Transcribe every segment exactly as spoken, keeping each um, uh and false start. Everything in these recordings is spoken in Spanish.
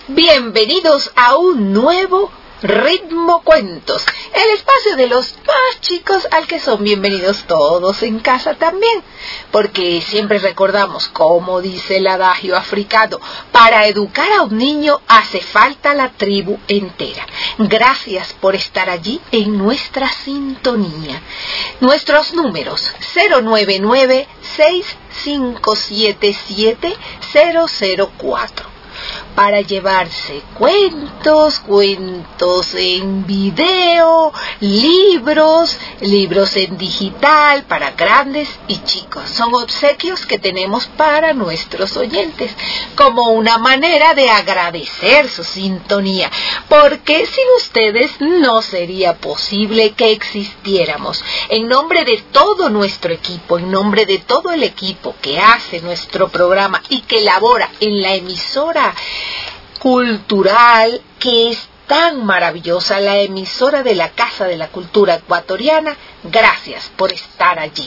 Bienvenidos a un nuevo Ritmo Cuentos, el espacio de los más chicos al que son bienvenidos todos en casa también, porque siempre recordamos, como dice el adagio africano, para educar a un niño hace falta la tribu entera. Gracias por estar allí en nuestra sintonía. Nuestros números cero nueve nueve, seis cinco siete siete, cero cero cuatro. Para llevarse cuentos, cuentos en video, libros, libros en digital para grandes y chicos. Son obsequios que tenemos para nuestros oyentes, como una manera de agradecer su sintonía, porque sin ustedes no sería posible que existiéramos. En nombre de todo nuestro equipo, en nombre de todo el equipo que hace nuestro programa y que labora en la emisora cultural que es tan maravillosa, la emisora de la Casa de la Cultura Ecuatoriana, gracias por estar allí.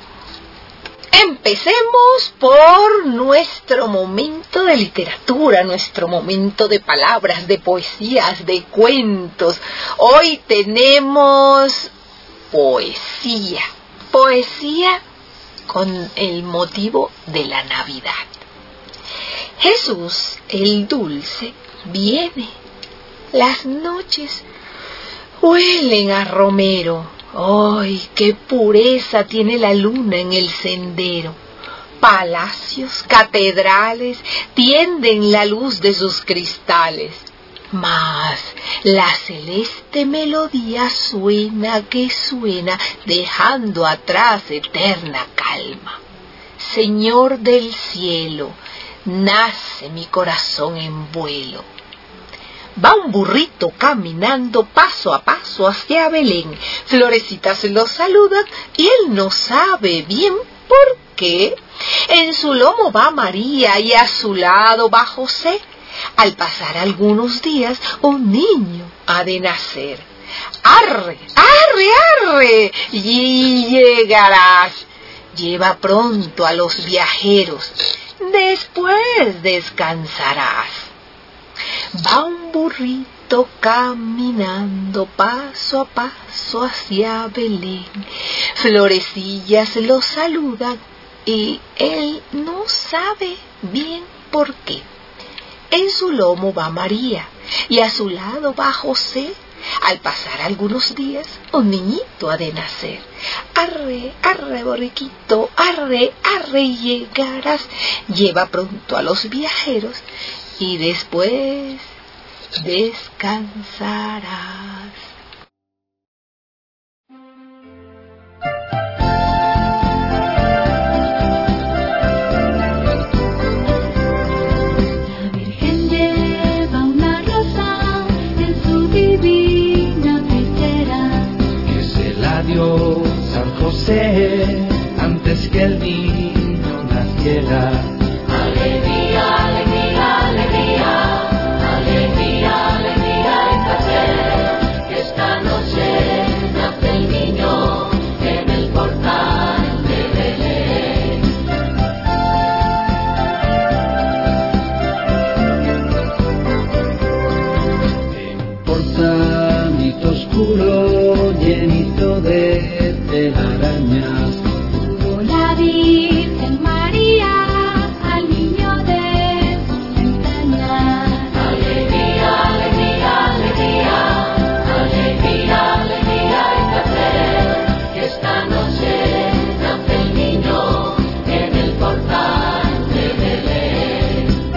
Empecemos por nuestro momento de literatura, nuestro momento de palabras, de poesías, de cuentos. Hoy tenemos poesía, poesía con el motivo de la Navidad. Jesús, el dulce, viene. Las noches huelen a romero. ¡Ay, qué pureza tiene la luna en el sendero! Palacios, catedrales, tienden la luz de sus cristales. Mas la celeste melodía suena que suena, dejando atrás eterna calma. Señor del cielo, nace mi corazón en vuelo. Va un burrito caminando paso a paso hacia Belén. Florecitas lo saludan y él no sabe bien por qué. En su lomo va María y a su lado va José. Al pasar algunos días, un niño ha de nacer. ¡Arre, arre, arre! Y llegarás. Lleva pronto a los viajeros. Después descansarás. Va un burrito caminando paso a paso hacia Belén. Florecillas lo saludan y él no sabe bien por qué. En su lomo va María y a su lado va José. Al pasar algunos días, un niñito ha de nacer. Arre, arre, borriquito, arre, arre, llegarás. Lleva pronto a los viajeros y después descansarás. San José, antes que el niño naciera. Alegría, alegría, alegría, alegría, alegría y placer, que esta noche nace el niño en el portal de Belén. En un portalito oscuro, llenito de telarañas, tuvo la Virgen María al niño de sus entrañas. Alegría, alegría, alegría, alegría, alegría y placer, que esta noche nace el niño en el portal de Belén.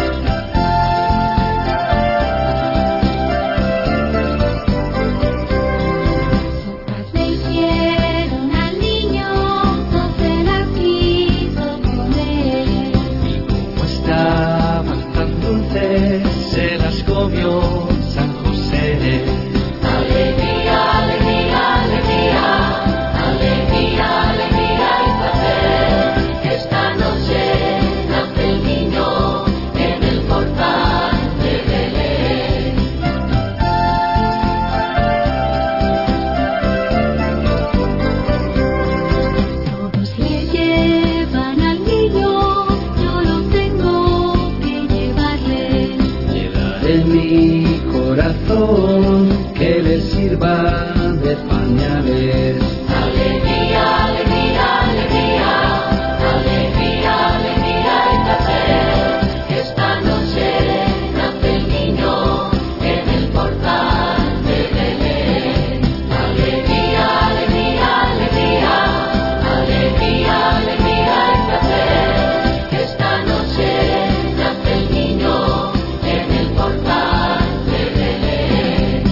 Sopas le hicieron al niño, no se la quiso comer. Y como estaban tan dulces, se las comió San José. Alegría, alegría, alegría, alegría, alegría y placer, que esta noche nace el niño en el portal de Belén. Todos le llevan al niño, yo lo tengo que llevarle. Lleva de mi corazón, que le sirva de pañales. Alegría, alegría, alegría, alegría, alegría y placer. Esta noche nace el niño en el portal de Belén. Alegría, alegría, alegría, alegría, alegría y placer. Esta noche nace el niño en el portal de Belén.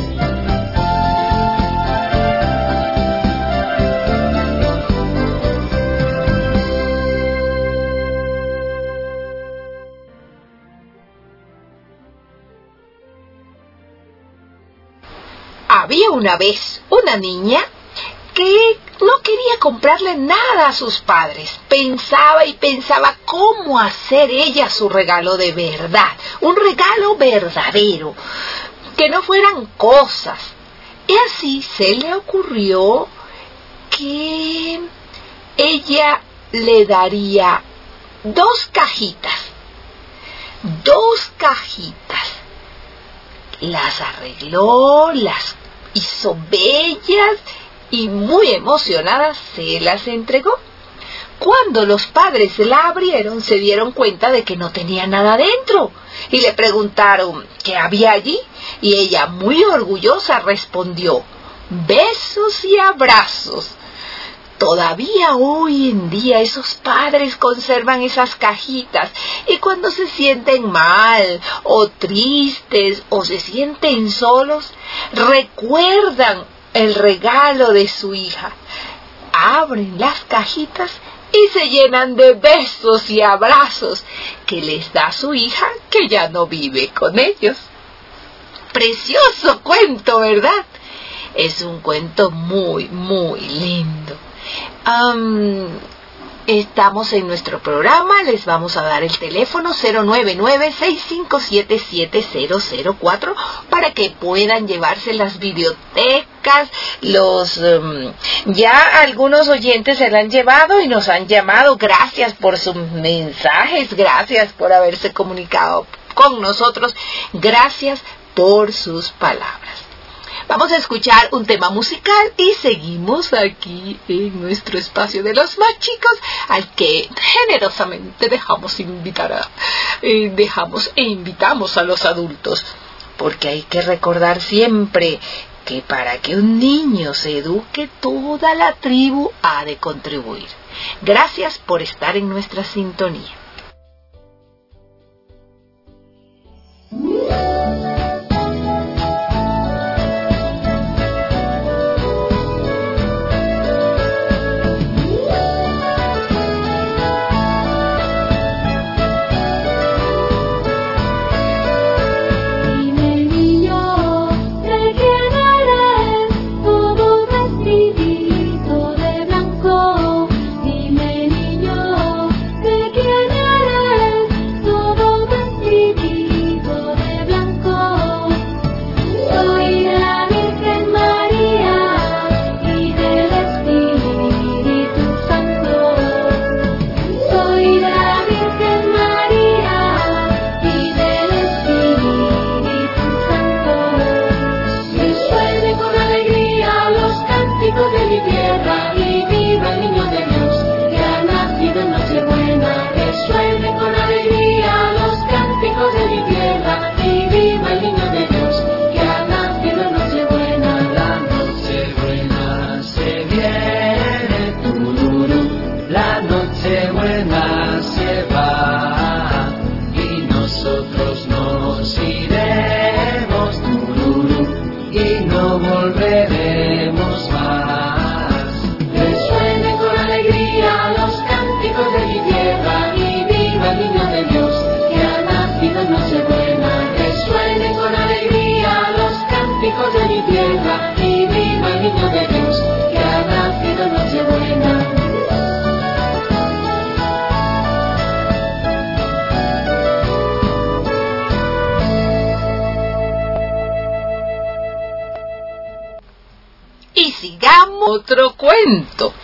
Había una vez una niña que no quería comprarle nada a sus padres. Pensaba y pensaba cómo hacer ella su regalo de verdad, un regalo verdadero, que no fueran cosas. Y así se le ocurrió que ella le daría dos cajitas, dos cajitas. Las arregló, las hizo bellas y muy emocionada se las entregó. Cuando los padres la abrieron, se dieron cuenta de que no tenía nada dentro y le preguntaron qué había allí, y ella, muy orgullosa, respondió: besos y abrazos. Todavía hoy en día esos padres conservan esas cajitas, y cuando se sienten mal o tristes o se sienten solos, recuerdan el regalo de su hija, abren las cajitas y se llenan de besos y abrazos que les da su hija, que ya no vive con ellos. Precioso cuento, ¿verdad? Es un cuento muy, muy lindo. Um, estamos en nuestro programa. Les vamos a dar el teléfono cero nueve nueve, seis cinco siete, siete cero cero cuatro para que puedan llevarse las bibliotecas. Los um, ya algunos oyentes se la han llevado y nos han llamado. Gracias por sus mensajes, gracias por haberse comunicado con nosotros, gracias por sus palabras. Vamos a escuchar un tema musical y seguimos aquí en nuestro espacio de los más chicos, al que generosamente dejamos invitar a, eh, dejamos e invitamos a los adultos, porque hay que recordar siempre que para que un niño se eduque, toda la tribu ha de contribuir. Gracias por estar en nuestra sintonía. Otro cuento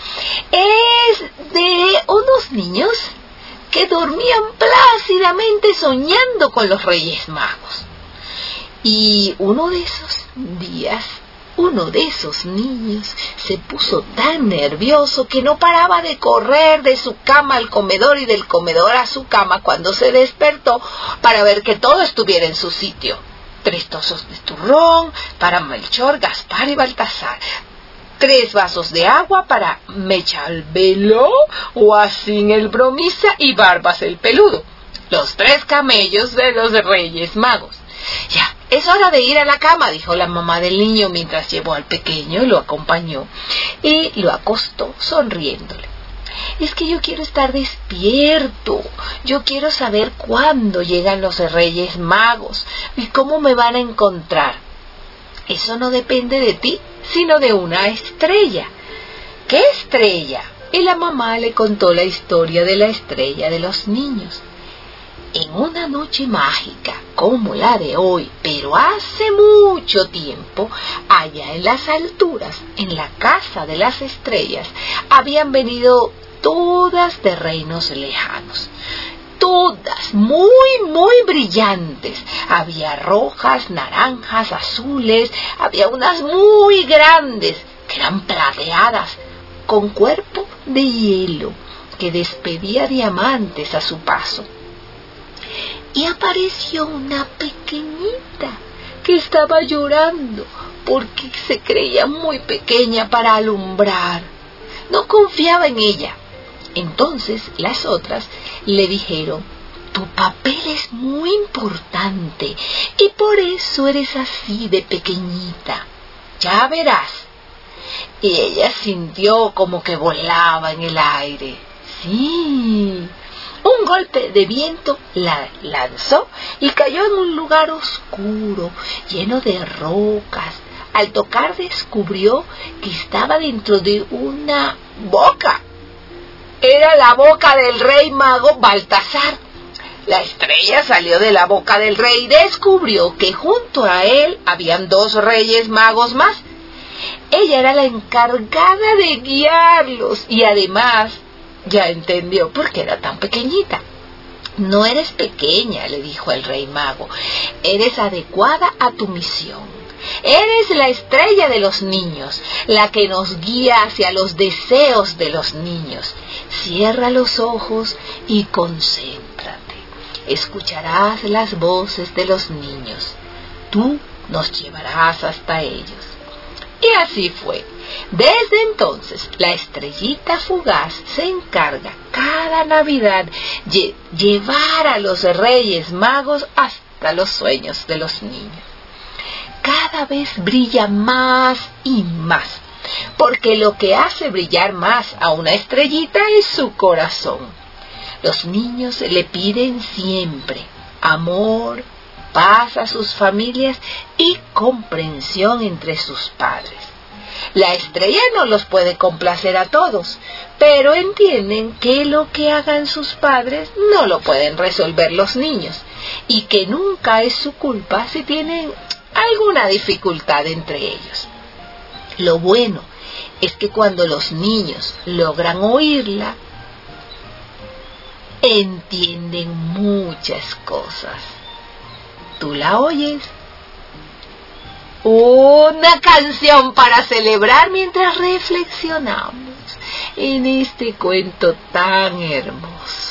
es de unos niños que dormían plácidamente soñando con los Reyes Magos. Y uno de esos días, uno de esos niños se puso tan nervioso que no paraba de correr de su cama al comedor y del comedor a su cama cuando se despertó para ver que todo estuviera en su sitio. Tres tazas de turrón para Melchor, Gaspar y Baltasar. Tres vasos de agua para Mechalbelo, Guasín el bromista y Barbas el peludo. Los tres camellos de los Reyes Magos. Ya, es hora de ir a la cama, dijo la mamá del niño mientras llevó al pequeño y lo acompañó y lo acostó sonriéndole. Es que yo quiero estar despierto, yo quiero saber cuándo llegan los Reyes Magos y cómo me van a encontrar. Eso no depende de ti, sino de una estrella. ¿Qué estrella? Y la mamá le contó la historia de la estrella de los niños. En una noche mágica como la de hoy, pero hace mucho tiempo, allá en las alturas, en la casa de las estrellas, habían venido todas de reinos lejanos. Todas muy, muy brillantes. Había rojas, naranjas, azules, había unas muy grandes, que eran plateadas, con cuerpo de hielo, que despedía diamantes a su paso. Y apareció una pequeñita que estaba llorando porque se creía muy pequeña para alumbrar. No confiaba en ella. Entonces las otras le dijeron: tu papel es muy importante y por eso eres así de pequeñita. Ya verás. Y ella sintió como que volaba en el aire. Sí. Un golpe de viento la lanzó y cayó en un lugar oscuro, lleno de rocas. Al tocar descubrió que estaba dentro de una boca. Era la boca del rey mago Baltasar. La estrella salió de la boca del rey y descubrió que junto a él habían dos reyes magos más. Ella era la encargada de guiarlos y además ya entendió por qué era tan pequeñita. No eres pequeña, le dijo el rey mago, eres adecuada a tu misión. Eres la estrella de los niños, la que nos guía hacia los deseos de los niños. Cierra los ojos y concéntrate. Escucharás las voces de los niños. Tú nos llevarás hasta ellos. Y así fue. Desde entonces, la estrellita fugaz se encarga cada Navidad de llevar a los Reyes Magos hasta los sueños de los niños. Cada vez brilla más y más, porque lo que hace brillar más a una estrellita es su corazón. Los niños le piden siempre amor, paz a sus familias y comprensión entre sus padres. La estrella no los puede complacer a todos, pero entienden que lo que hagan sus padres no lo pueden resolver los niños y que nunca es su culpa si tienen alguna dificultad entre ellos. Lo bueno es que cuando los niños logran oírla, entienden muchas cosas. ¿Tú la oyes? Una canción para celebrar mientras reflexionamos en este cuento tan hermoso.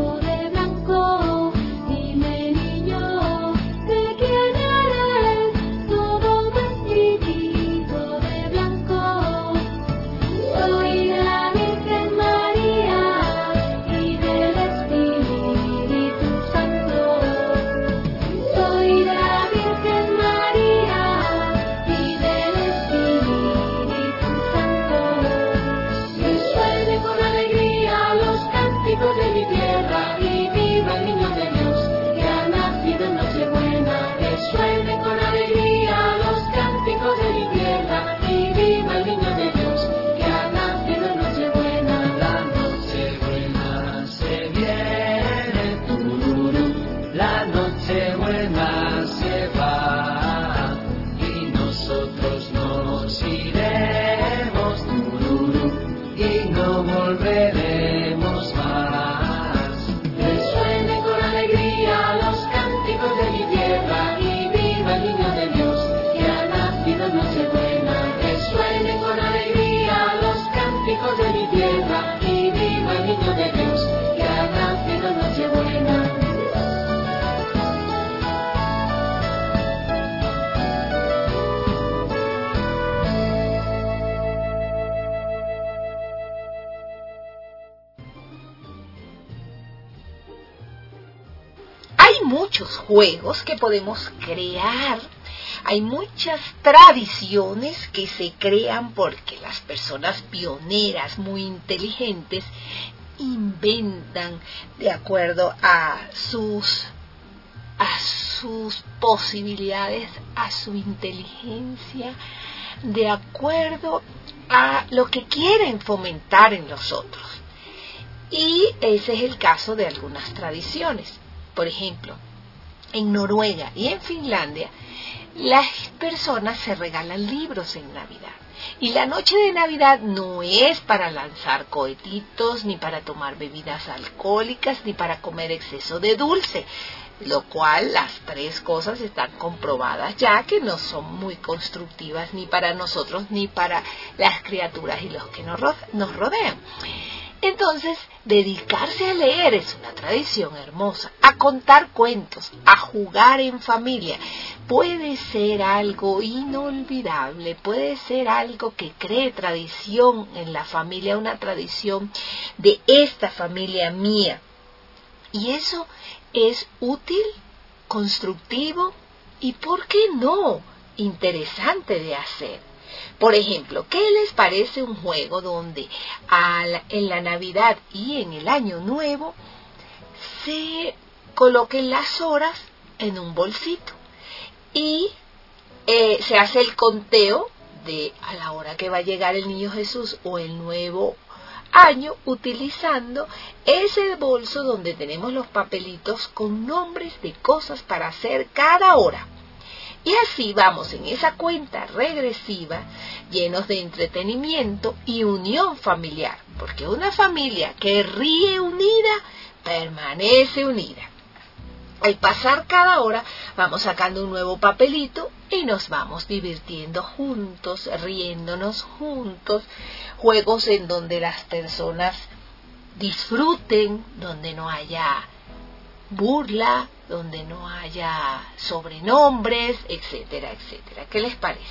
Dime niño, ¿de quién eres? volveremos más. Resuenen con alegría los cánticos de mi tierra y viva el niño de Dios que ha nacido en Nochebuena. Resuenen con alegría los cánticos de mi tierra y viva el niño de Dios que ha nacido en Nochebuena. Hay muchos juegos que podemos crear, hay muchas tradiciones que se crean porque las personas pioneras, muy inteligentes, inventan de acuerdo a sus, a sus posibilidades, a su inteligencia, de acuerdo a lo que quieren fomentar en los otros. Y ese es el caso de algunas tradiciones. Por ejemplo, en Noruega y en Finlandia, las personas se regalan libros en Navidad. Y la noche de Navidad no es para lanzar cohetitos, ni para tomar bebidas alcohólicas, ni para comer exceso de dulce. Lo cual, las tres cosas están comprobadas ya que no son muy constructivas ni para nosotros, ni para las criaturas y los que nos rodean. Entonces, dedicarse a leer es una tradición hermosa, a contar cuentos, a jugar en familia, puede ser algo inolvidable, puede ser algo que cree tradición en la familia, una tradición de esta familia mía. Y eso es útil, constructivo y, ¿por qué no?, interesante de hacer. Por ejemplo, ¿qué les parece un juego donde al, en la Navidad y en el Año Nuevo se coloquen las horas en un bolsito y eh, se hace el conteo de a la hora que va a llegar el Niño Jesús o el nuevo año, utilizando ese bolso donde tenemos los papelitos con nombres de cosas para hacer cada hora? Y así vamos en esa cuenta regresiva, llenos de entretenimiento y unión familiar, porque una familia que ríe unida, permanece unida. Al pasar cada hora, vamos sacando un nuevo papelito y nos vamos divirtiendo juntos, riéndonos juntos, juegos en donde las personas disfruten, donde no haya burla, donde no haya sobrenombres, etcétera, etcétera. ¿Qué les parece?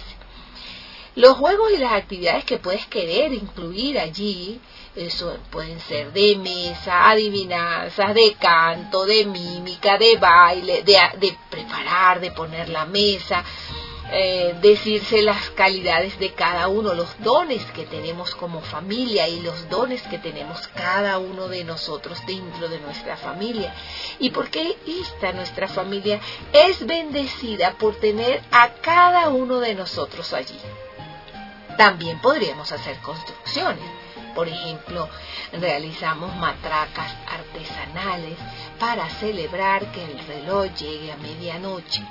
Los juegos y las actividades que puedes querer incluir allí, eso pueden ser de mesa, adivinanzas, de canto, de mímica, de baile, de, de preparar, de poner la mesa, eh, decirse las calidades de cada uno, los dones que tenemos como familia y los dones que tenemos cada uno de nosotros dentro de nuestra familia. Y porque esta nuestra familia es bendecida por tener a cada uno de nosotros allí. También podríamos hacer construcciones. Por ejemplo, realizamos matracas artesanales para celebrar que el reloj llegue a medianoche.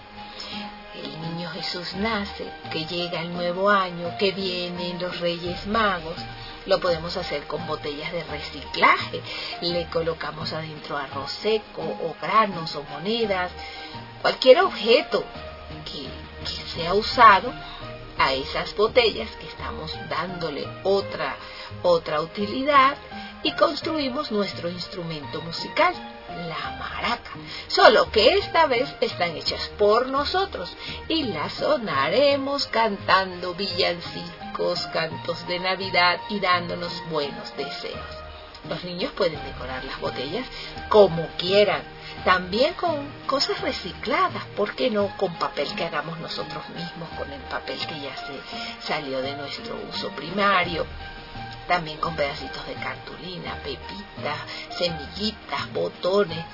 El Niño Jesús nace, que llega el nuevo año, que vienen los Reyes Magos. Lo podemos hacer con botellas de reciclaje. Le colocamos adentro arroz seco o granos o monedas, cualquier objeto que, que sea usado a esas botellas que estamos dándole otra, otra utilidad, y construimos nuestro instrumento musical, la maraca, solo que esta vez están hechas por nosotros y las sonaremos cantando villancicos, cantos de Navidad y dándonos buenos deseos. Los niños pueden decorar las botellas como quieran, también con cosas recicladas, ¿por qué no? Con papel que hagamos nosotros mismos, con el papel que ya se salió de nuestro uso primario. También con pedacitos de cartulina, pepitas, semillitas, botones,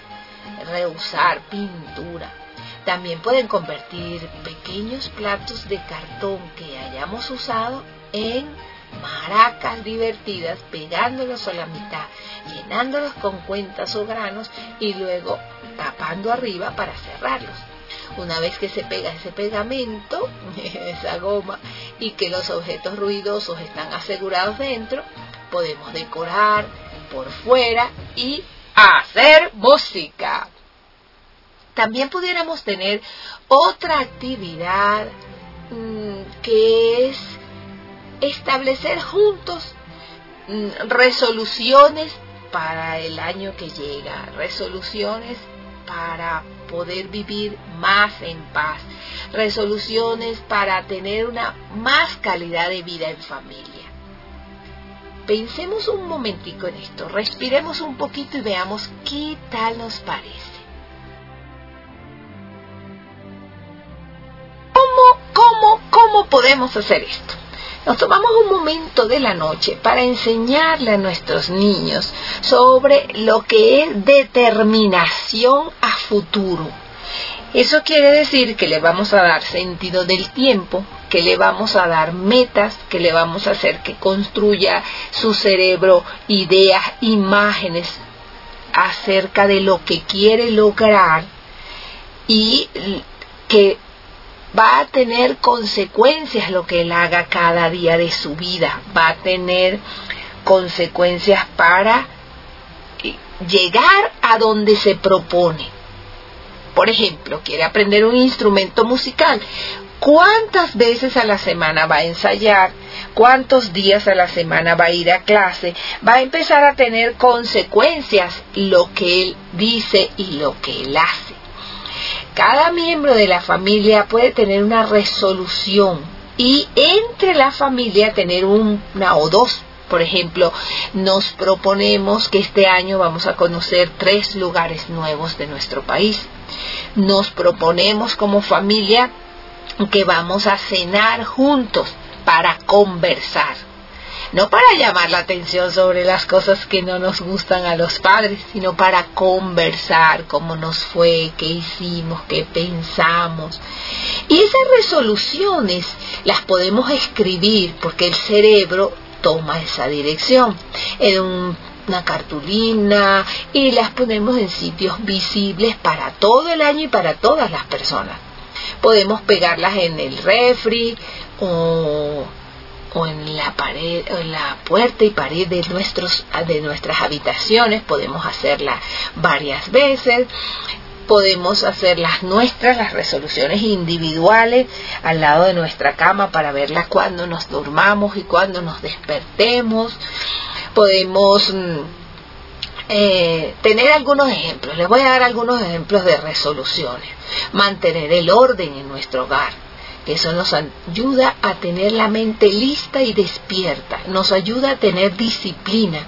reusar pintura. También pueden convertir pequeños platos de cartón que hayamos usado en maracas divertidas, pegándolos a la mitad, llenándolos con cuentas o granos y luego tapando arriba para cerrarlos. Una vez que se pega ese pegamento, esa goma, y que los objetos ruidosos están asegurados dentro, podemos decorar por fuera y hacer música. También pudiéramos tener otra actividad mmm, que es establecer juntos mmm, resoluciones para el año que llega, resoluciones para poder vivir más en paz, resoluciones para tener una más calidad de vida en familia. Pensemos un momentico en esto, respiremos un poquito y veamos qué tal nos parece. ¿Cómo, cómo, cómo podemos hacer esto? Nos tomamos un momento de la noche para enseñarle a nuestros niños sobre lo que es determinación a futuro. Eso quiere decir que le vamos a dar sentido del tiempo, que le vamos a dar metas, que le vamos a hacer que construya su cerebro ideas, imágenes acerca de lo que quiere lograr y que va a tener consecuencias lo que él haga cada día de su vida, va a tener consecuencias para llegar a donde se propone. Por ejemplo, quiere aprender un instrumento musical. ¿Cuántas veces a la semana va a ensayar? ¿Cuántos días a la semana va a ir a clase? Va a empezar a tener consecuencias lo que él dice y lo que él hace. Cada miembro de la familia puede tener una resolución y entre la familia tener un, una o dos. Por ejemplo, nos proponemos que este año vamos a conocer tres lugares nuevos de nuestro país. Nos proponemos como familia que vamos a cenar juntos para conversar. No para llamar la atención sobre las cosas que no nos gustan a los padres, sino para conversar cómo nos fue, qué hicimos, qué pensamos. Y esas resoluciones las podemos escribir porque el cerebro toma esa dirección en un, una cartulina y las ponemos en sitios visibles para todo el año y para todas las personas. Podemos pegarlas en el refri o, o en la pared, o en la puerta y pared de nuestros de nuestras habitaciones. Podemos hacerlas varias veces. Podemos hacer las nuestras, las resoluciones individuales al lado de nuestra cama para verlas cuando nos durmamos y cuando nos despertemos. Podemos eh, tener algunos ejemplos. Les voy a dar algunos ejemplos de resoluciones. Mantener el orden en nuestro hogar. Eso nos ayuda a tener la mente lista y despierta. Nos ayuda a tener disciplina.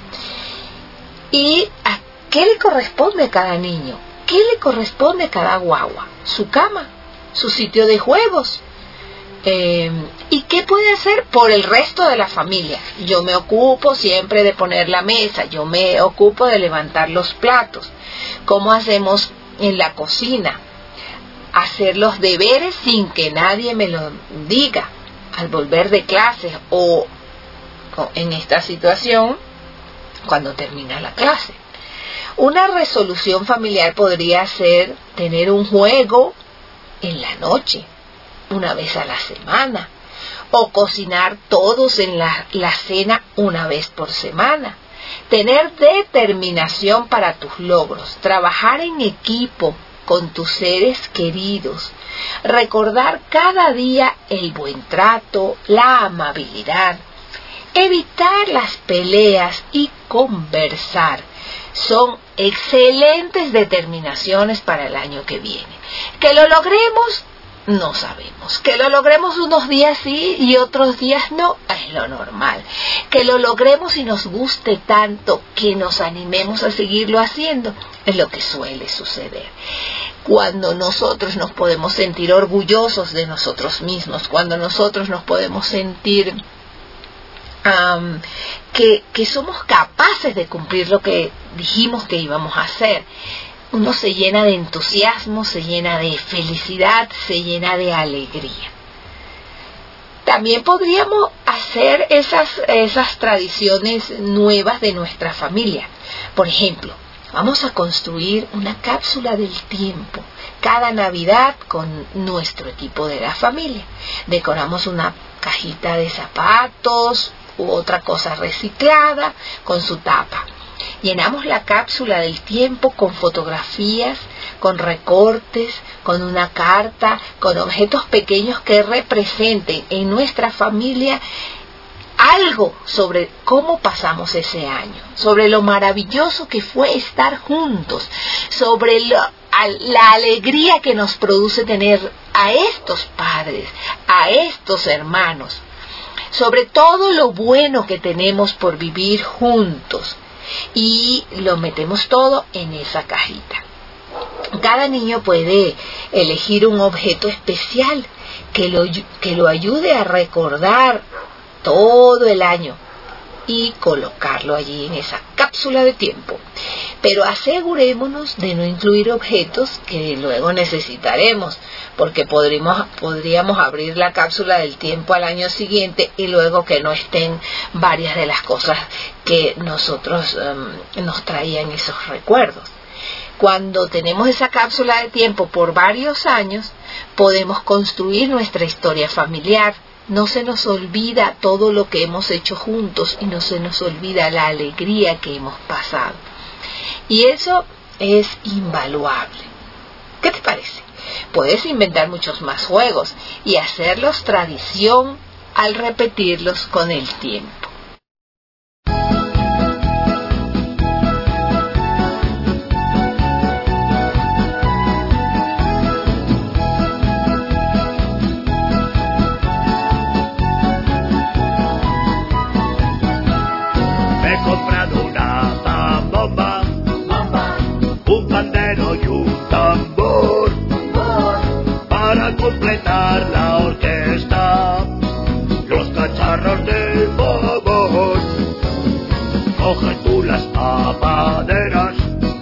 ¿Y a qué le corresponde a cada niño? ¿Qué le corresponde a cada guagua? Su cama, su sitio de juegos. Eh, ¿Y qué puede hacer por el resto de la familia? Yo me ocupo siempre de poner la mesa, yo me ocupo de levantar los platos. ¿Cómo hacemos en la cocina? Hacer los deberes sin que nadie me lo diga al volver de clases o en esta situación cuando termina la clase. Una resolución familiar podría ser tener un juego en la noche, una vez a la semana, o cocinar todos en la, la cena una vez por semana. Tener determinación para tus logros, trabajar en equipo con tus seres queridos, recordar cada día el buen trato, la amabilidad, evitar las peleas y conversar. Son excelentes determinaciones para el año que viene. Que lo logremos, no sabemos. Que lo logremos unos días sí y otros días no, es lo normal. Que lo logremos y nos guste tanto que nos animemos a seguirlo haciendo, es lo que suele suceder. Cuando nosotros nos podemos sentir orgullosos de nosotros mismos, cuando nosotros nos podemos sentir Um, que, que somos capaces de cumplir lo que dijimos que íbamos a hacer, uno se llena de entusiasmo, se llena de felicidad, se llena de alegría. También podríamos hacer esas, esas tradiciones nuevas de nuestra familia. Por ejemplo, vamos a construir una cápsula del tiempo cada Navidad con nuestro equipo de la familia. Decoramos una cajita de zapatos, u otra cosa reciclada con su tapa. Llenamos la cápsula del tiempo con fotografías, con recortes, con una carta, con objetos pequeños que representen en nuestra familia algo sobre cómo pasamos ese año, sobre lo maravilloso que fue estar juntos, sobre lo, a, la alegría que nos produce tener a estos padres, a estos hermanos, sobre todo lo bueno que tenemos por vivir juntos, y lo metemos todo en esa cajita. Cada niño puede elegir un objeto especial que lo, que lo ayude a recordar todo el año y colocarlo allí en esa cápsula de tiempo. Pero asegurémonos de no incluir objetos que luego necesitaremos, porque podríamos, podríamos abrir la cápsula del tiempo al año siguiente y luego que no estén varias de las cosas que nosotros um, nos traían esos recuerdos. Cuando tenemos esa cápsula de tiempo por varios años, podemos construir nuestra historia familiar. No se nos olvida todo lo que hemos hecho juntos y no se nos olvida la alegría que hemos pasado. Y eso es invaluable. ¿Qué te parece? Puedes inventar muchos más juegos y hacerlos tradición al repetirlos con el tiempo. Completar la orquesta, los cacharros de favor. Coge tú las tapaderas,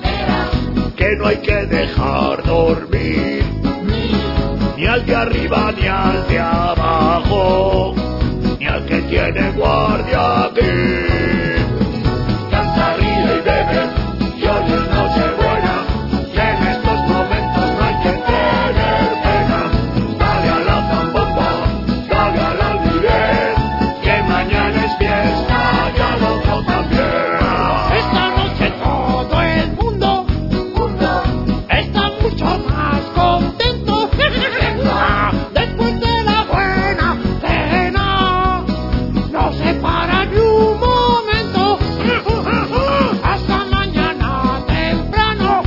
que no hay que dejar dormir, ni al de arriba ni al de abajo, ni al que tiene guardia aquí. Canta, ríe y bebe, y hoy es noche buena, y en estos momentos no hay que tener pena. Dale a la zambomba, dale al alfiler, que mañana es fiesta y al otro también. Esta noche todo el mundo, mundo está mucho más contento. Después de la buena cena, no se para ni un momento. Hasta mañana temprano,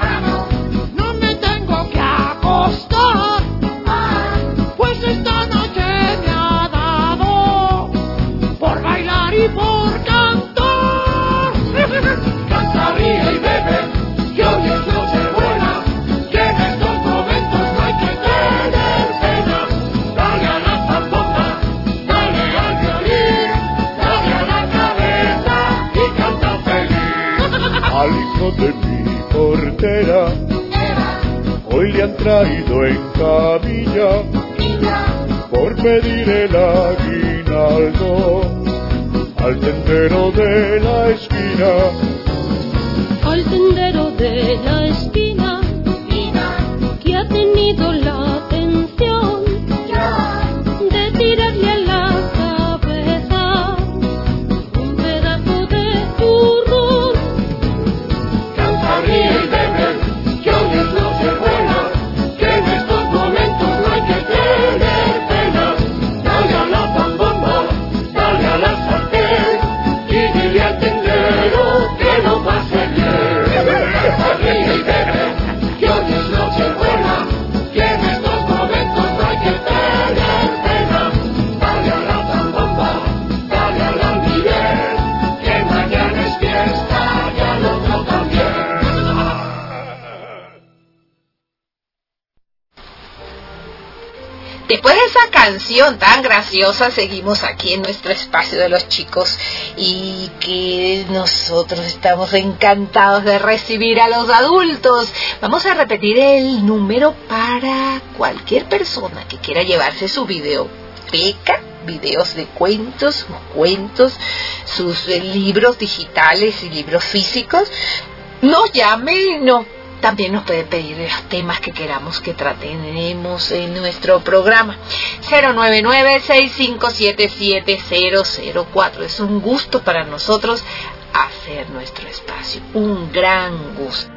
no me tengo que acostar, pues esta noche me ha dado por bailar y por cantar. Canta, ríe y bebe, que hoy es noche buena, que en estos momentos no hay que tener pena. Dale a la zambomba, dale al violín, dale a la cabeza y canta feliz. Al hijo de mi portera, hoy le han traído en camilla, por pedir el aguinaldo al tendero de la esquina. Al tendero de la esquina, que ha tenido la atención de tirarle a la cabeza un pedazo de turrón. Canta, ríe y bebe, que hoy es noche buena, que en estos momentos no hay que tener pena. Dale a la zambomba, dale a la sartén, y dile al tendero que lo pase bien. Canta, ríe y bebe, que hoy es noche buena, que en estos momentos no hay que tener pena. Dale a la zambomba, dale al alfiler, que mañana es fiesta y al otro también. Después de esa canción tan graciosa, seguimos aquí en nuestro espacio de los chicos y que nosotros estamos encantados de recibir a los adultos. Vamos a repetir el número para cualquier persona que quiera llevarse su videoteca, videos de cuentos, sus cuentos, sus eh, libros digitales y libros físicos. Nos llame y nos también nos puede pedir los temas que queramos que tratemos en nuestro programa. Cero nueve nueve, seis cinco siete, siete cero cero cuatro. Es un gusto para nosotros hacer nuestro espacio, un gran gusto.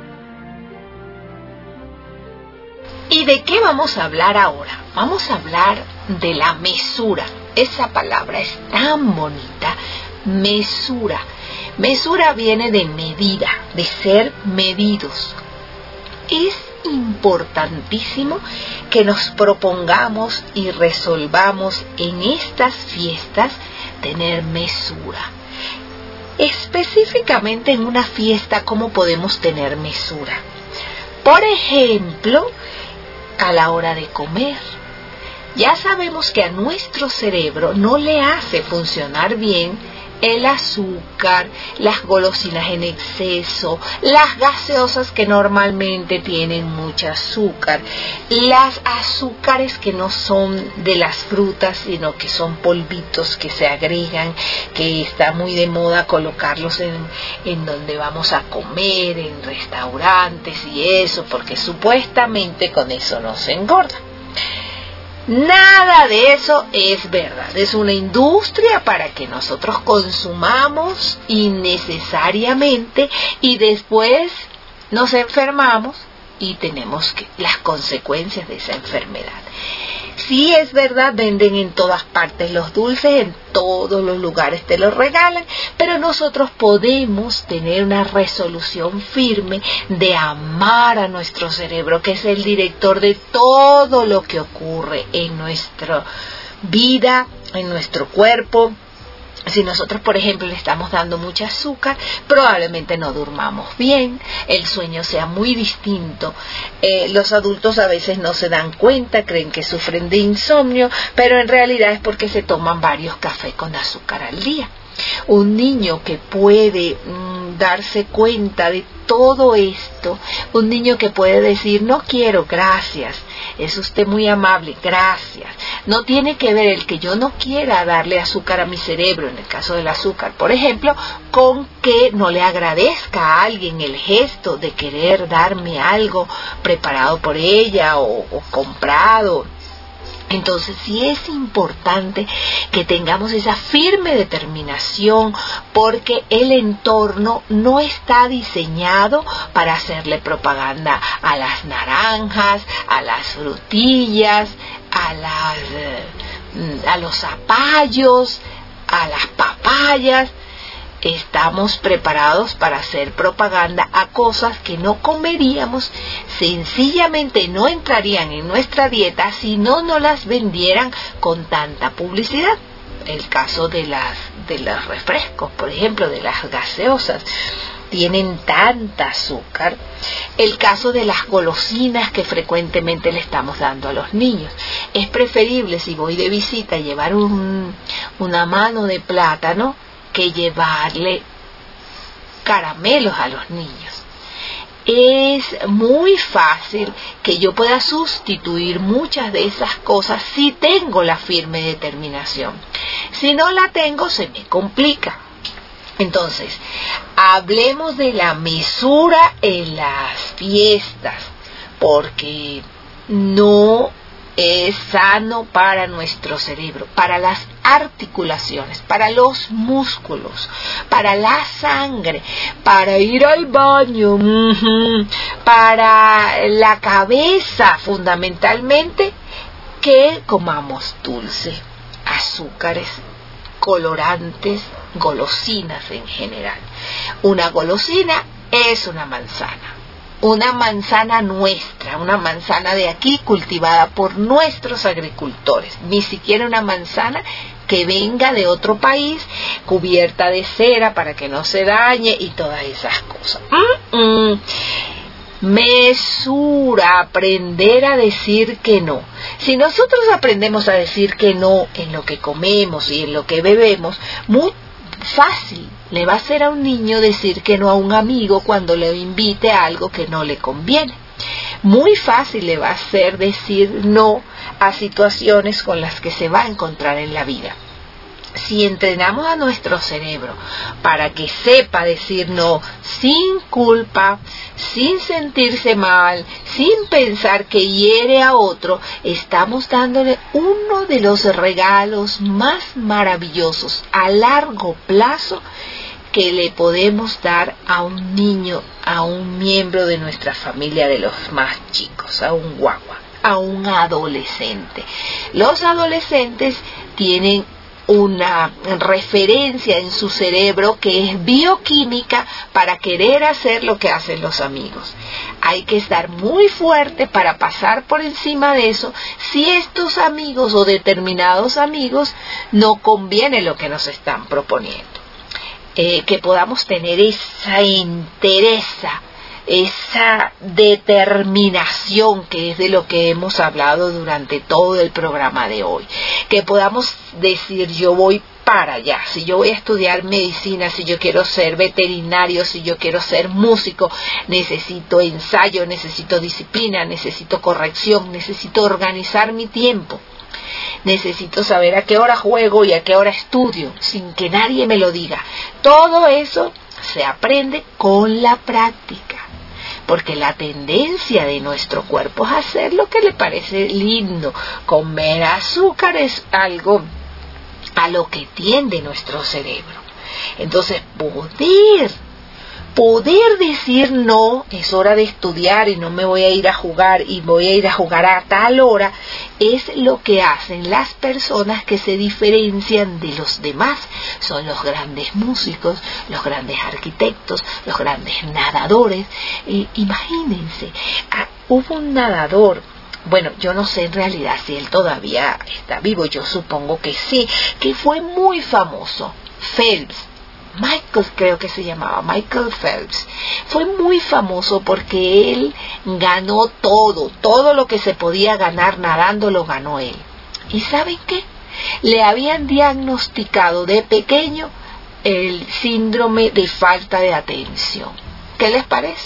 ¿Y de qué vamos a hablar ahora? Vamos a hablar de la mesura. Esa palabra es tan bonita, mesura. Mesura viene de medida, de ser medidos. Es importantísimo que nos propongamos y resolvamos en estas fiestas tener mesura. Específicamente en una fiesta, ¿cómo podemos tener mesura? Por ejemplo, a la hora de comer. Ya sabemos que a nuestro cerebro no le hace funcionar bien el azúcar, las golosinas en exceso, las gaseosas que normalmente tienen mucho azúcar, las azúcares que no son de las frutas, sino que son polvitos que se agregan, que está muy de moda colocarlos en, en donde vamos a comer, en restaurantes y eso, porque supuestamente con eso no se engorda. Nada de eso es verdad. Es una industria para que nosotros consumamos innecesariamente y después nos enfermamos y tenemos que, las consecuencias de esa enfermedad. Sí, es verdad, venden en todas partes los dulces, en todos los lugares te los regalan, pero nosotros podemos tener una resolución firme de amar a nuestro cerebro, que es el director de todo lo que ocurre en nuestra vida, en nuestro cuerpo. Si nosotros, por ejemplo, le estamos dando mucho azúcar, probablemente no durmamos bien, el sueño sea muy distinto. Eh, los adultos a veces no se dan cuenta, creen que sufren de insomnio, pero en realidad es porque se toman varios cafés con azúcar al día. Un niño que puede mmm, darse cuenta de todo esto, un niño que puede decir, no quiero, gracias, es usted muy amable, gracias. No tiene que ver el que yo no quiera darle azúcar a mi cerebro, en el caso del azúcar, por ejemplo, con que no le agradezca a alguien el gesto de querer darme algo preparado por ella o, o comprado. Entonces sí es importante que tengamos esa firme determinación, porque el entorno no está diseñado para hacerle propaganda a las naranjas, a las frutillas, a, las, a los zapallos, a las papayas. Estamos preparados para hacer propaganda a cosas que no comeríamos, sencillamente no entrarían en nuestra dieta si no nos las vendieran con tanta publicidad. El caso de las de los refrescos, por ejemplo, de las gaseosas, tienen tanta azúcar. El caso de las golosinas que frecuentemente le estamos dando a los niños. Es preferible, si voy de visita, llevar un, una mano de plátano que llevarle caramelos a los niños. Es muy fácil que yo pueda sustituir muchas de esas cosas si tengo la firme determinación. Si no la tengo, se me complica. Entonces, hablemos de la mesura en las fiestas, porque no es sano para nuestro cerebro, para las articulaciones, para los músculos, para la sangre, para ir al baño, uh-huh, para la cabeza, fundamentalmente, que comamos dulce, azúcares, colorantes, golosinas en general. Una golosina es una manzana. Una manzana nuestra, una manzana de aquí cultivada por nuestros agricultores, ni siquiera una manzana que venga de otro país, cubierta de cera para que no se dañe y todas esas cosas. Mm-mm. Mesura, aprender a decir que no. Si nosotros aprendemos a decir que no en lo que comemos y en lo que bebemos, muy fácil le va a ser a un niño decir que no a un amigo cuando le invite a algo que no le conviene. Muy fácil le va a ser decir no a situaciones con las que se va a encontrar en la vida. si entrenamos a nuestro cerebro para que sepa decir no sin culpa, sin sentirse mal, sin pensar que hiere a otro, estamos dándole uno de los regalos más maravillosos a largo plazo que le podemos dar a un niño, a un miembro de nuestra familia de los más chicos, a un guagua, a un adolescente. Los adolescentes tienen una referencia en su cerebro que es bioquímica para querer hacer lo que hacen los amigos. Hay que estar muy fuerte para pasar por encima de eso si estos amigos o determinados amigos no conviene lo que nos están proponiendo. Eh, que podamos tener esa entereza, esa determinación, que es de lo que hemos hablado durante todo el programa de hoy, que podamos decir yo voy para allá, si yo voy a estudiar medicina, si yo quiero ser veterinario, si yo quiero ser músico, necesito ensayo, necesito disciplina, necesito corrección, necesito organizar mi tiempo. Necesito saber a qué hora juego y a qué hora estudio, sin que nadie me lo diga. Todo eso se aprende con la práctica, porque la tendencia de nuestro cuerpo es hacer lo que le parece lindo. Comer azúcar es algo a lo que tiende nuestro cerebro. Entonces, poder Poder decir no, es hora de estudiar y no me voy a ir a jugar y voy a ir a jugar a tal hora, es lo que hacen las personas que se diferencian de los demás. Son los grandes músicos, los grandes arquitectos, los grandes nadadores. Eh, imagínense, ah, hubo un nadador, bueno, yo no sé en realidad si él todavía está vivo, yo supongo que sí, que fue muy famoso, Phelps. Michael, creo que se llamaba Michael Phelps. Fue muy famoso porque él ganó todo, todo lo que se podía ganar nadando lo ganó él. ¿Y saben qué? Le habían diagnosticado de pequeño el síndrome de falta de atención. ¿Qué les parece?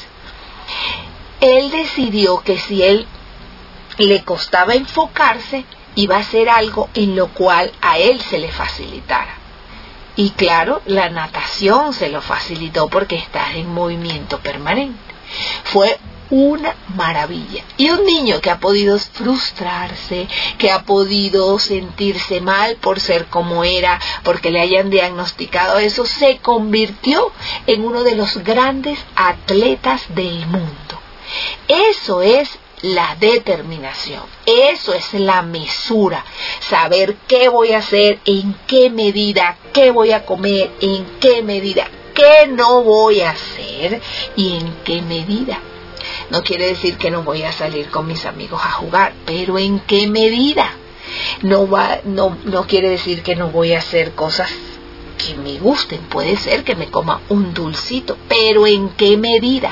Él decidió que si él le costaba enfocarse, iba a hacer algo en lo cual a él se le facilitara. Y claro, la natación se lo facilitó porque estás en movimiento permanente. Fue una maravilla. Y un niño que ha podido frustrarse, que ha podido sentirse mal por ser como era, porque le hayan diagnosticado eso, se convirtió en uno de los grandes atletas del mundo. Eso es la determinación, eso es la mesura, saber qué voy a hacer, en qué medida, qué voy a comer, en qué medida, qué no voy a hacer y en qué medida. No quiere decir que no voy a salir con mis amigos a jugar, pero en qué medida. No va, no, no quiere decir que no voy a hacer cosas que me gusten, puede ser que me coma un dulcito, pero ¿en qué medida?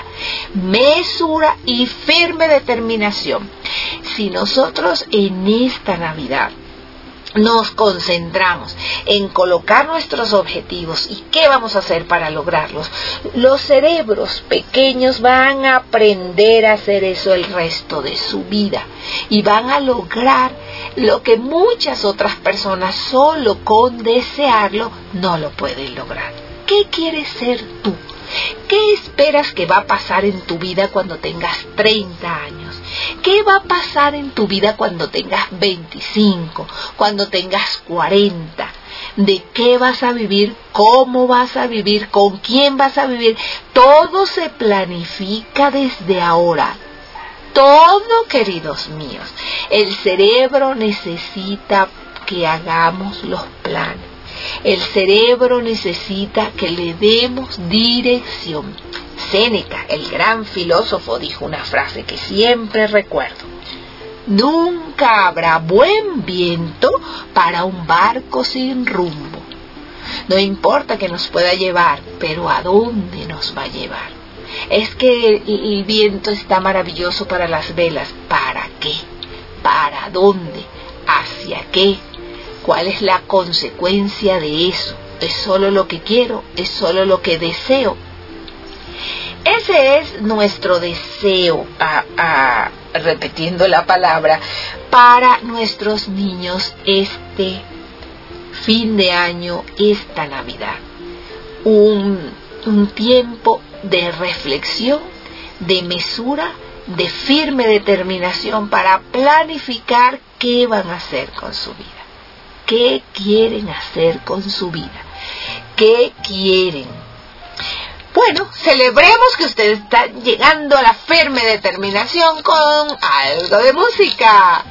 Mesura y firme determinación. Si nosotros en esta Navidad nos concentramos en colocar nuestros objetivos y qué vamos a hacer para lograrlos, los cerebros pequeños van a aprender a hacer eso el resto de su vida y van a lograr lo que muchas otras personas solo con desearlo no lo pueden lograr. ¿Qué quieres ser tú? ¿Qué esperas que va a pasar en tu vida cuando tengas treinta años? ¿Qué va a pasar en tu vida cuando tengas veinticinco, cuando tengas cuarenta? ¿De qué vas a vivir? ¿Cómo vas a vivir? ¿Con quién vas a vivir? Todo se planifica desde ahora. Todo, queridos míos. El cerebro necesita que hagamos los planes. El cerebro necesita que le demos dirección. Séneca, el gran filósofo, dijo una frase que siempre recuerdo: nunca habrá buen viento para un barco sin rumbo. No importa que nos pueda llevar, pero ¿a dónde nos va a llevar? Es que el, el viento está maravilloso para las velas. ¿Para qué? ¿Para dónde? ¿Hacia qué? ¿Cuál es la consecuencia de eso? ¿Es solo lo que quiero? ¿Es solo lo que deseo? Ese es nuestro deseo, a, a, repitiendo la palabra, para nuestros niños este fin de año, esta Navidad. Un, un tiempo de reflexión, de mesura, de firme determinación para planificar qué van a hacer con su vida. ¿Qué quieren hacer con su vida? ¿Qué quieren? Bueno, celebremos que ustedes están llegando a la firme determinación con algo de música.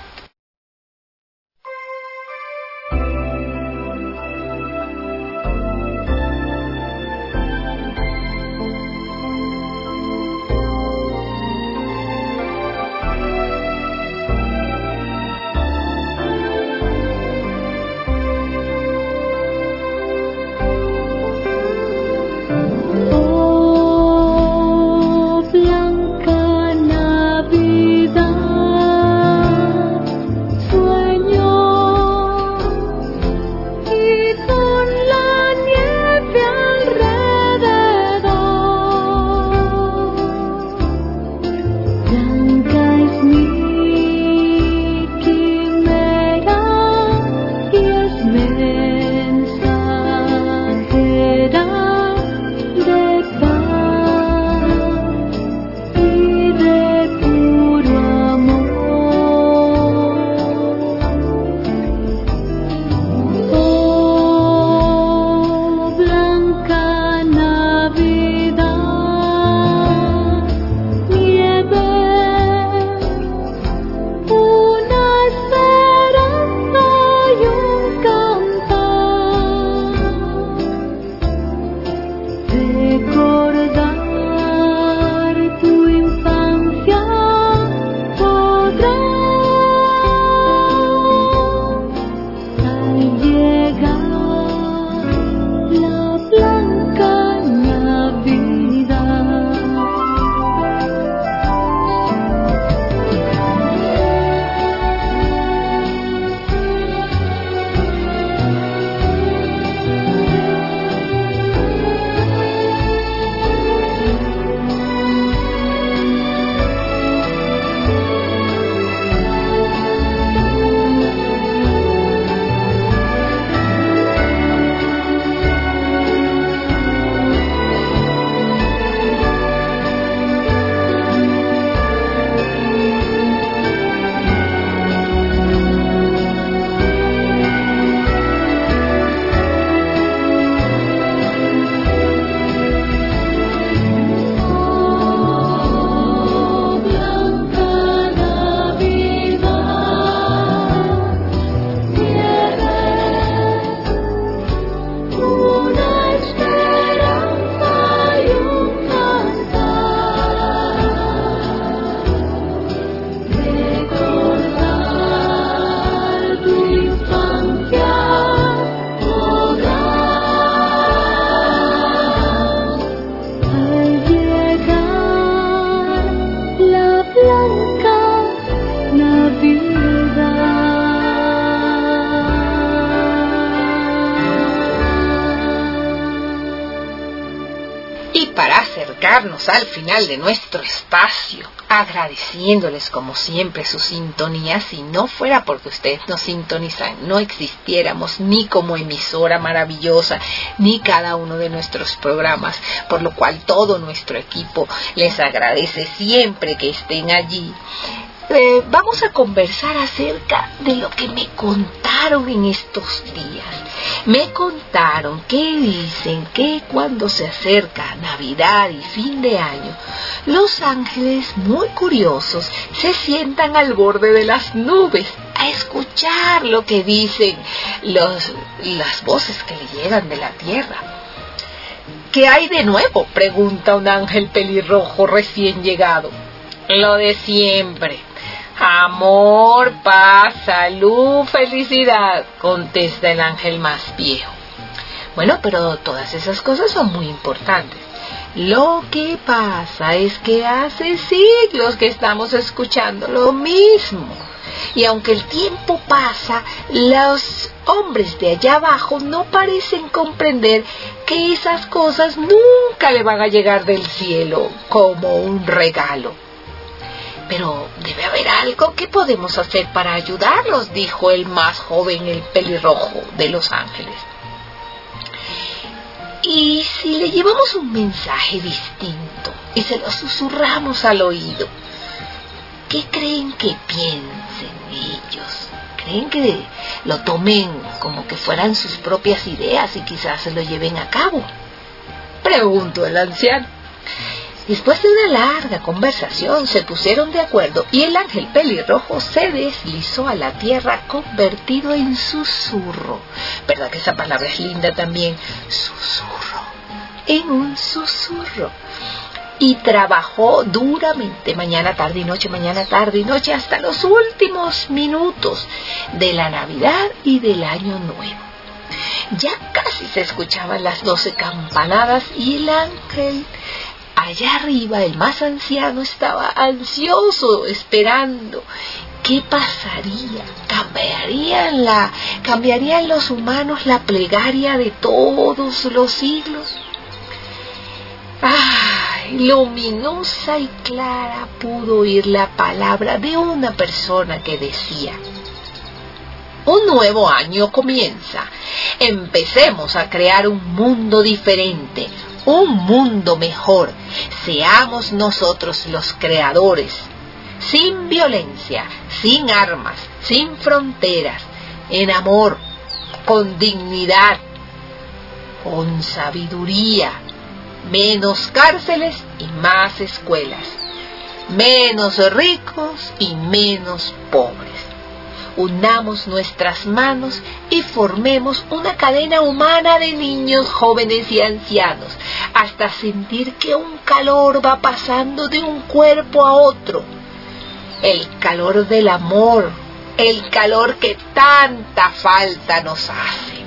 Al final de nuestro espacio, agradeciéndoles como siempre su sintonía. Si no fuera porque ustedes nos sintonizan, no existiéramos ni como emisora maravillosa, ni cada uno de nuestros programas, por lo cual todo nuestro equipo les agradece siempre que estén allí. Eh, vamos a conversar acerca de lo que me contaron en estos días. Me contaron que dicen que cuando se acerca Navidad y fin de año, los ángeles muy curiosos se sientan al borde de las nubes a escuchar lo que dicen los, las voces que le llegan de la tierra. ¿Qué hay de nuevo?, pregunta un ángel pelirrojo recién llegado. Lo de siempre. Amor, paz, salud, felicidad, contesta el ángel más viejo. Bueno, pero todas esas cosas son muy importantes. Lo que pasa es que hace siglos que estamos escuchando lo mismo. Y aunque el tiempo pasa, los hombres de allá abajo no parecen comprender que esas cosas nunca le van a llegar del cielo como un regalo. Pero debe haber algo que podemos hacer para ayudarlos, dijo el más joven, el pelirrojo de Los Ángeles. ¿Y si le llevamos un mensaje distinto y se lo susurramos al oído? ¿Qué creen que piensen ellos? ¿Creen que lo tomen como que fueran sus propias ideas y quizás se lo lleven a cabo? Preguntó el anciano. Después de una larga conversación se pusieron de acuerdo y el ángel pelirrojo se deslizó a la tierra convertido en susurro. ¿Verdad que esa palabra es linda también? Susurro. En un susurro. Y trabajó duramente mañana, tarde y noche, mañana, tarde y noche hasta los últimos minutos de la Navidad y del Año Nuevo. Ya casi se escuchaban las doce campanadas y el ángel allá arriba, el más anciano, estaba ansioso, esperando. ¿Qué pasaría? ¿Cambiarían, la, ¿Cambiarían los humanos la plegaria de todos los siglos? ¡Ay! Luminosa y clara pudo oír la palabra de una persona que decía: un nuevo año comienza. Empecemos a crear un mundo diferente, un mundo mejor. Seamos nosotros los creadores, sin violencia, sin armas, sin fronteras, en amor, con dignidad, con sabiduría. Menos cárceles y más escuelas, menos ricos y menos pobres. Unamos nuestras manos y formemos una cadena humana de niños, jóvenes y ancianos, hasta sentir que un calor va pasando de un cuerpo a otro. El calor del amor, el calor que tanta falta nos hace.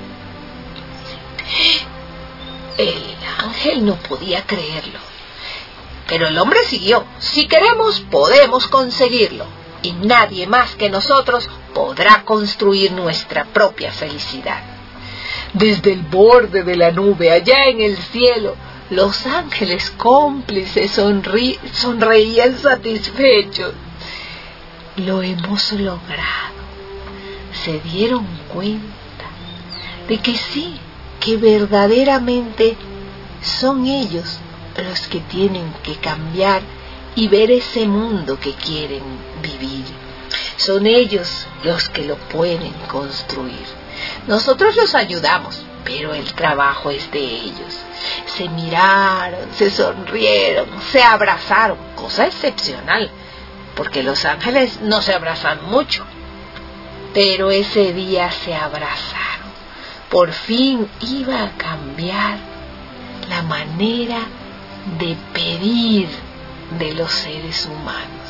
El ángel no podía creerlo, pero el hombre siguió. Si queremos, podemos conseguirlo, y nadie más que nosotros podrá construir nuestra propia felicidad. Desde el borde de la nube, allá en el cielo, los ángeles cómplices sonri- sonreían satisfechos. Lo hemos logrado. Se dieron cuenta de que sí, que verdaderamente son ellos los que tienen que cambiar y ver ese mundo que quieren vivir. Son ellos los que lo pueden construir. Nosotros los ayudamos, pero el trabajo es de ellos. Se miraron, se sonrieron, se abrazaron, cosa excepcional, porque los ángeles no se abrazan mucho, pero ese día se abrazaron. Por fin iba a cambiar la manera de pedir de los seres humanos.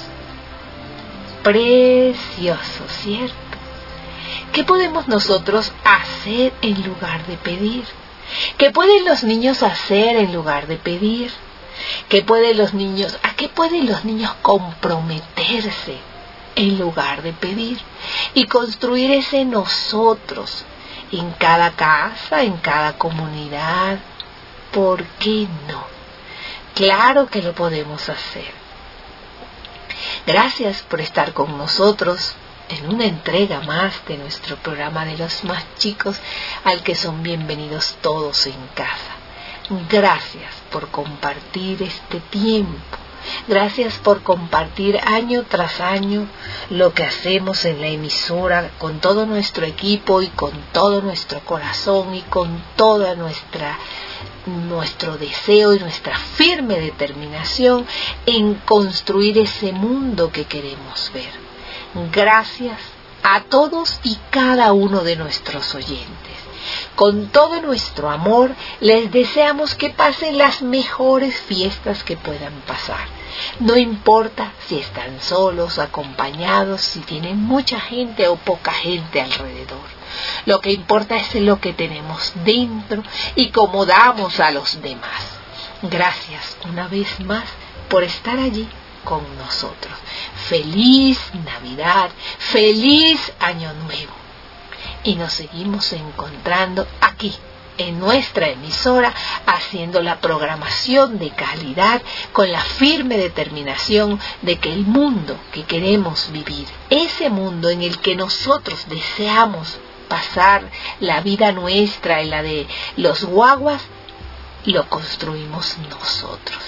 Precioso, ¿cierto? ¿Qué podemos nosotros hacer en lugar de pedir? ¿Qué pueden los niños hacer en lugar de pedir? ¿Qué pueden los niños, ¿A qué pueden los niños comprometerse en lugar de pedir? Y construir ese nosotros en cada casa, en cada comunidad. ¿Por qué no? Claro que lo podemos hacer. Gracias por estar con nosotros en una entrega más de nuestro programa de los más chicos, al que son bienvenidos todos en casa. Gracias por compartir este tiempo. Gracias por compartir año tras año lo que hacemos en la emisora con todo nuestro equipo y con todo nuestro corazón y con toda nuestra nuestro deseo y nuestra firme determinación en construir ese mundo que queremos ver. Gracias a todos y cada uno de nuestros oyentes. Con todo nuestro amor les deseamos que pasen las mejores fiestas que puedan pasar. No importa si están solos o acompañados, si tienen mucha gente o poca gente alrededor. Lo que importa es lo que tenemos dentro y cómo damos a los demás. Gracias una vez más por estar allí con nosotros. Feliz Navidad, feliz Año Nuevo. Y nos seguimos encontrando aquí en nuestra emisora, haciendo la programación de calidad con la firme determinación de que el mundo que queremos vivir, ese mundo en el que nosotros deseamos pasar la vida nuestra y la de los guaguas, lo construimos nosotros.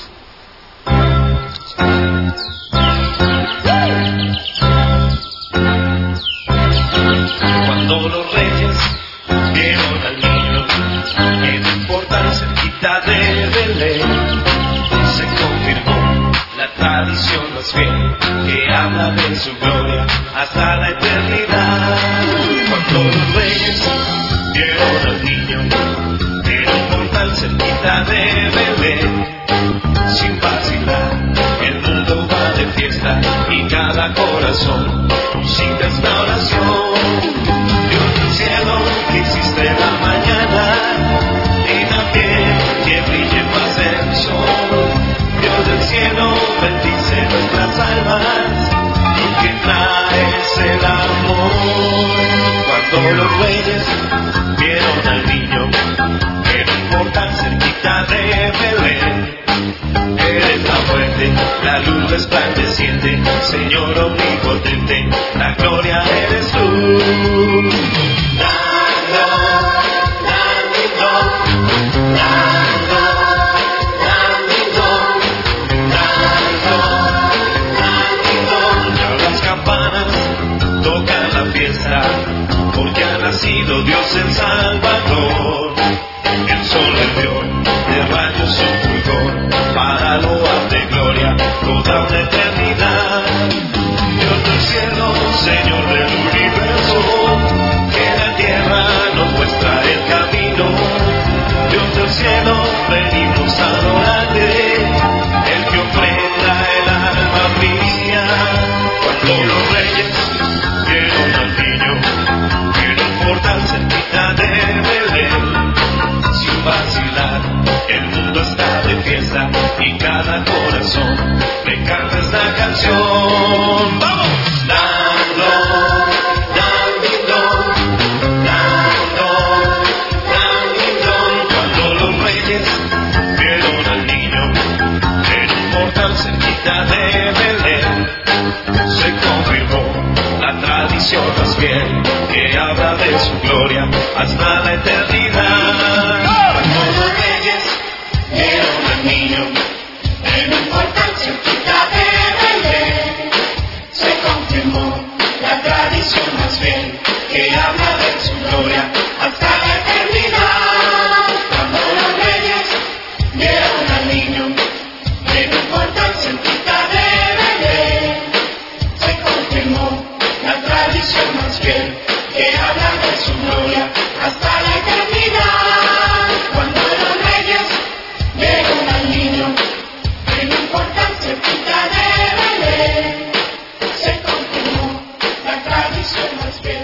Cuando los reyes vieron al niño en un portal cerquita de Belén, se confirmó la tradición más fiel que habla de su gloria hasta la eternidad. Cuando los reyes vieron al niño en un portal cerquita de Belén, sin vacilar, el mundo va de fiesta y cada corazón musita esta oración. Dios del cielo, que hiciste la mañana y también que brille más el sol. Dios del cielo, bendice nuestras almas y que traes el amor. Cuando los reyes vieron al niño en un portal cerquita de Belén, eres la fuente, la luz resplandeciente, Señor omnipotente, la gloria eres tú. Dando, dando, dando, dando, dando, ya las campanas tocan la fiesta, porque ha nacido Dios el Salvador. El sol radió de rayos su fulgor, para loar de gloria toda una eternidad. Dios del cielo, Señor del universo, que la tierra nos muestra el camino. Dios del cielo, venimos a adorarte, el que ofrenda el alma mía. Cuando los reyes vieron al niño en un portal cerquita de Belén, sin vacilar, el mundo está de fiesta y cada corazón le canta esta canción. ¡Vamos! Dando, dando, dando, dando. Cuando los reyes vieron al niño en un portal cerquita de Belén, se confirmó la tradición más fiel que habla de su gloria hasta la eternidad. Cuando los reyes vieron al niño en un portal cerquita de Belén, se confirmó la tradición más fiel que habla de su gloria hasta la eternidad. Cuando los reyes vieron al niño en un portal cerquita de Belén, se confirmó la tradición más fiel que habla de su gloria hasta la eternidad. Cuando los reyes vieron al niño en un portal cerquita de Belén, se confirmó la tradición más fiel.